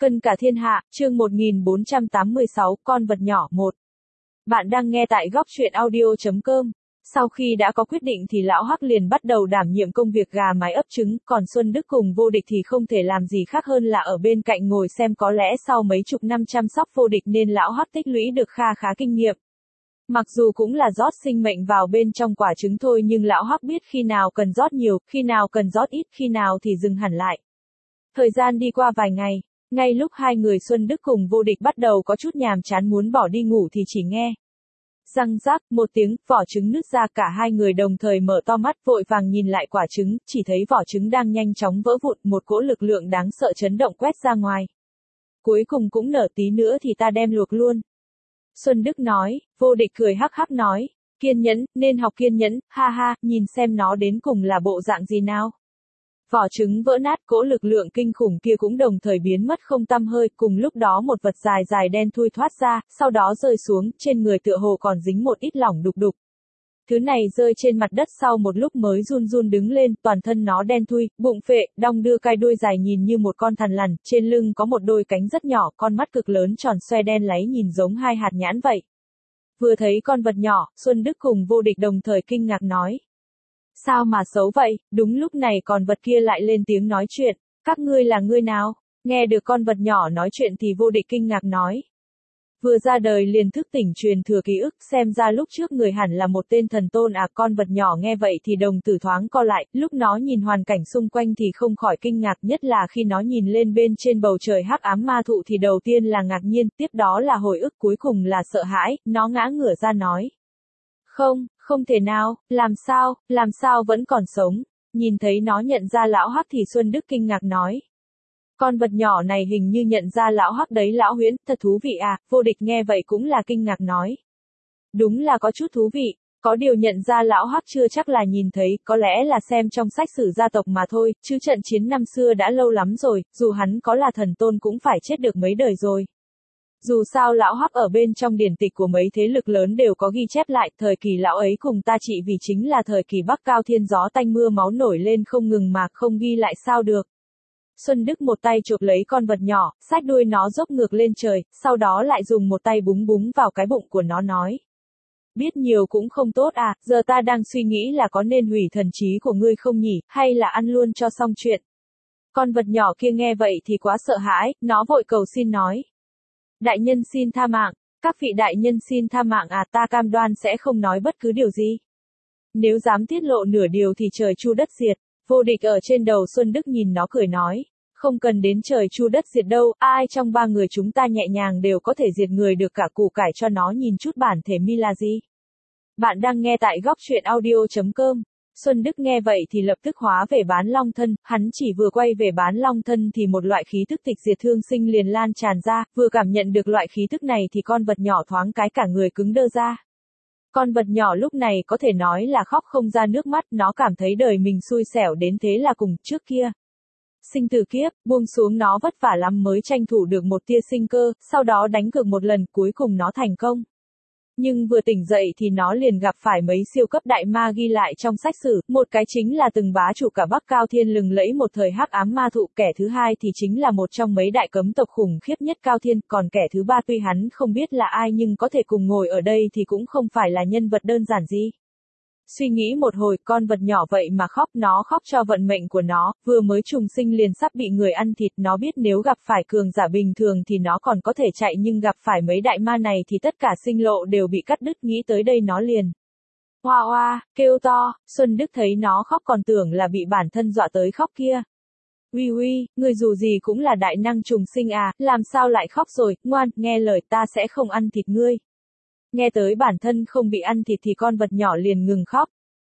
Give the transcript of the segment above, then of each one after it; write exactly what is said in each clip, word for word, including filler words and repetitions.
Cân cả thiên hạ, chương một nghìn bốn trăm tám mươi sáu, con vật nhỏ một. Bạn đang nghe tại góc truyện audio chấm com. Sau khi đã có quyết định thì lão Hắc liền bắt đầu đảm nhiệm công việc gà mái ấp trứng, còn Xuân Đức cùng Vô Địch thì không thể làm gì khác hơn là ở bên cạnh ngồi xem, có lẽ sau mấy chục năm chăm sóc Vô Địch nên lão Hắc tích lũy được kha khá kinh nghiệm. Mặc dù cũng là rót sinh mệnh vào bên trong quả trứng thôi, nhưng lão Hắc biết khi nào cần rót nhiều, khi nào cần rót ít, khi nào thì dừng hẳn lại. Thời gian đi qua vài ngày. Ngay lúc hai người Xuân Đức cùng Vô Địch bắt đầu có chút nhàm chán muốn bỏ đi ngủ thì chỉ nghe răng rác một tiếng, vỏ trứng nứt ra, cả hai người đồng thời mở to mắt vội vàng nhìn lại quả trứng, chỉ thấy vỏ trứng đang nhanh chóng vỡ vụn, một cỗ lực lượng đáng sợ chấn động quét ra ngoài. Cuối cùng cũng nở, tí nữa thì ta đem luộc luôn. Xuân Đức nói. Vô Địch cười hắc hắc nói, kiên nhẫn, nên học kiên nhẫn, ha ha, nhìn xem nó đến cùng là bộ dạng gì nào. Vỏ trứng vỡ nát, cỗ lực lượng kinh khủng kia cũng đồng thời biến mất không tăm hơi, cùng lúc đó một vật dài dài đen thui thoát ra, sau đó rơi xuống, trên người tựa hồ còn dính một ít lỏng đục đục. Thứ này rơi trên mặt đất sau một lúc mới run run đứng lên, toàn thân nó đen thui, bụng phệ, đong đưa cai đuôi dài nhìn như một con thằn lằn, trên lưng có một đôi cánh rất nhỏ, con mắt cực lớn tròn xoe đen láy nhìn giống hai hạt nhãn vậy. Vừa thấy con vật nhỏ, Xuân Đức cùng Vô Địch đồng thời kinh ngạc nói. Sao mà xấu vậy? Đúng lúc này con vật kia lại lên tiếng nói chuyện. Các ngươi là ngươi nào? Nghe được con vật nhỏ nói chuyện thì Vô Địch kinh ngạc nói. Vừa ra đời liền thức tỉnh truyền thừa ký ức, xem ra lúc trước người hẳn là một tên thần tôn à. Con vật nhỏ nghe vậy thì đồng tử thoáng co lại, lúc nó nhìn hoàn cảnh xung quanh thì không khỏi kinh ngạc, nhất là khi nó nhìn lên bên trên bầu trời hắc ám ma thụ thì đầu tiên là ngạc nhiên, tiếp đó là hồi ức, cuối cùng là sợ hãi, nó ngã ngửa ra nói. Không, không thể nào, làm sao, làm sao vẫn còn sống. Nhìn thấy nó nhận ra lão Hắc thì Xuân Đức kinh ngạc nói. Con vật nhỏ này hình như nhận ra lão Hắc đấy lão Huyễn, thật thú vị à. Vô Địch nghe vậy cũng là kinh ngạc nói. Đúng là có chút thú vị, có điều nhận ra lão Hắc chưa chắc là nhìn thấy, có lẽ là xem trong sách sử gia tộc mà thôi, chứ trận chiến năm xưa đã lâu lắm rồi, dù hắn có là thần tôn cũng phải chết được mấy đời rồi. Dù sao lão Hắc ở bên trong điển tịch của mấy thế lực lớn đều có ghi chép lại, thời kỳ lão ấy cùng ta trị vì chính là thời kỳ Bắc Cao Thiên gió tanh mưa máu nổi lên không ngừng mà không ghi lại sao được. Xuân Đức một tay chụp lấy con vật nhỏ, xách đuôi nó dốc ngược lên trời, sau đó lại dùng một tay búng búng vào cái bụng của nó nói. Biết nhiều cũng không tốt à, giờ ta đang suy nghĩ là có nên hủy thần trí của ngươi không nhỉ, hay là ăn luôn cho xong chuyện. Con vật nhỏ kia nghe vậy thì quá sợ hãi, nó vội cầu xin nói. Đại nhân xin tha mạng, các vị đại nhân xin tha mạng à, ta cam đoan sẽ không nói bất cứ điều gì. Nếu dám tiết lộ nửa điều thì trời chu đất diệt. Vô Địch ở trên đầu Xuân Đức nhìn nó cười nói. Không cần đến trời chu đất diệt đâu, ai trong ba người chúng ta nhẹ nhàng đều có thể diệt người được cả, củ cải cho nó nhìn chút bản thể mi là gì. Bạn đang nghe tại góc truyện audio chấm com. Xuân Đức nghe vậy thì lập tức hóa về bán long thân, hắn chỉ vừa quay về bán long thân thì một loại khí thức tịch diệt thương sinh liền lan tràn ra, vừa cảm nhận được loại khí thức này thì con vật nhỏ thoáng cái cả người cứng đơ ra. Con vật nhỏ lúc này có thể nói là khóc không ra nước mắt, nó cảm thấy đời mình xui xẻo đến thế là cùng trước kia. Sinh tử kiếp, buông xuống nó vất vả lắm mới tranh thủ được một tia sinh cơ, sau đó đánh cược một lần, cuối cùng nó thành công. Nhưng vừa tỉnh dậy thì nó liền gặp phải mấy siêu cấp đại ma ghi lại trong sách sử, một cái chính là từng bá chủ cả Bắc Cao Thiên lừng lẫy một thời hắc ám ma thụ, kẻ thứ hai thì chính là một trong mấy đại cấm tộc khủng khiếp nhất Cao Thiên, còn kẻ thứ ba tuy hắn không biết là ai nhưng có thể cùng ngồi ở đây thì cũng không phải là nhân vật đơn giản gì. Suy nghĩ một hồi, con vật nhỏ vậy mà khóc, nó khóc cho vận mệnh của nó, vừa mới trùng sinh liền sắp bị người ăn thịt, nó biết nếu gặp phải cường giả bình thường thì nó còn có thể chạy nhưng gặp phải mấy đại ma này thì tất cả sinh lộ đều bị cắt đứt, nghĩ tới đây nó liền. Hoa hoa, kêu to, Xuân Đức thấy nó khóc còn tưởng là bị bản thân dọa tới khóc kia. Uy uy, người dù gì cũng là đại năng trùng sinh à, làm sao lại khóc rồi, ngoan, nghe lời ta sẽ không ăn thịt ngươi. Nghe tới bản thân không bị ăn thịt thì con vật nhỏ liền ngừng khóc.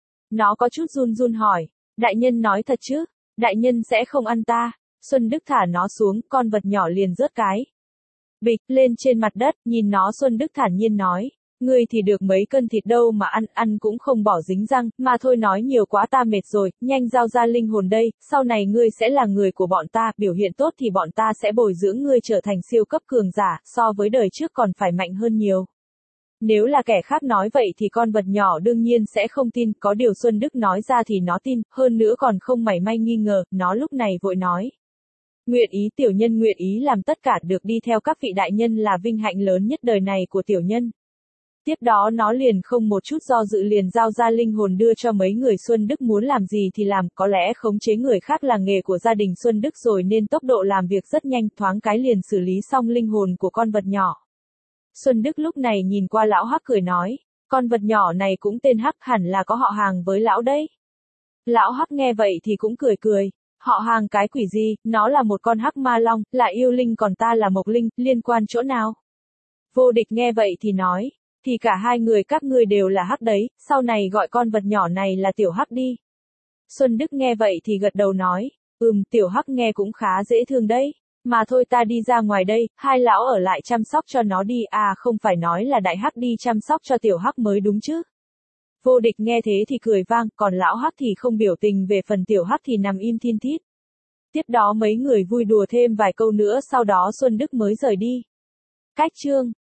Nó có chút run run hỏi, đại nhân nói thật chứ, đại nhân sẽ không ăn ta. Xuân Đức thả nó xuống, con vật nhỏ liền rớt cái bịch lên trên mặt đất, nhìn nó Xuân Đức thản nhiên nói, ngươi thì được mấy cân thịt đâu mà ăn, ăn cũng không bỏ dính răng, mà thôi nói nhiều quá ta mệt rồi, nhanh giao ra linh hồn đây, sau này ngươi sẽ là người của bọn ta, biểu hiện tốt thì bọn ta sẽ bồi dưỡng ngươi trở thành siêu cấp cường giả, so với đời trước còn phải mạnh hơn nhiều. Nếu là kẻ khác nói vậy thì con vật nhỏ đương nhiên sẽ không tin, có điều Xuân Đức nói ra thì nó tin, hơn nữa còn không mảy may nghi ngờ, nó lúc này vội nói. Nguyện ý tiểu nhân nguyện ý làm tất cả được đi theo các vị đại nhân là vinh hạnh lớn nhất đời này của tiểu nhân. Tiếp đó nó liền không một chút do dự liền giao ra linh hồn đưa cho mấy người Xuân Đức muốn làm gì thì làm, có lẽ khống chế người khác là nghề của gia đình Xuân Đức rồi nên tốc độ làm việc rất nhanh, thoáng cái liền xử lý xong linh hồn của con vật nhỏ. Xuân Đức lúc này nhìn qua lão Hắc cười nói, con vật nhỏ này cũng tên Hắc hẳn là có họ hàng với lão đấy. Lão Hắc nghe vậy thì cũng cười cười, họ hàng cái quỷ gì, nó là một con Hắc ma long, là yêu linh còn ta là mộc linh, liên quan chỗ nào? Vô Địch nghe vậy thì nói, thì cả hai người các ngươi đều là Hắc đấy, sau này gọi con vật nhỏ này là tiểu Hắc đi. Xuân Đức nghe vậy thì gật đầu nói, ừm, tiểu Hắc nghe cũng khá dễ thương đấy, mà thôi ta đi ra ngoài đây, hai lão ở lại chăm sóc cho nó đi, à không phải nói là đại Hắc đi chăm sóc cho tiểu Hắc mới đúng chứ. Vô Địch nghe thế thì cười vang, còn lão Hắc thì không biểu tình, về phần tiểu Hắc thì nằm im thiên thít. Tiếp đó mấy người vui đùa thêm vài câu nữa sau đó Xuân Đức mới rời đi. Cách chương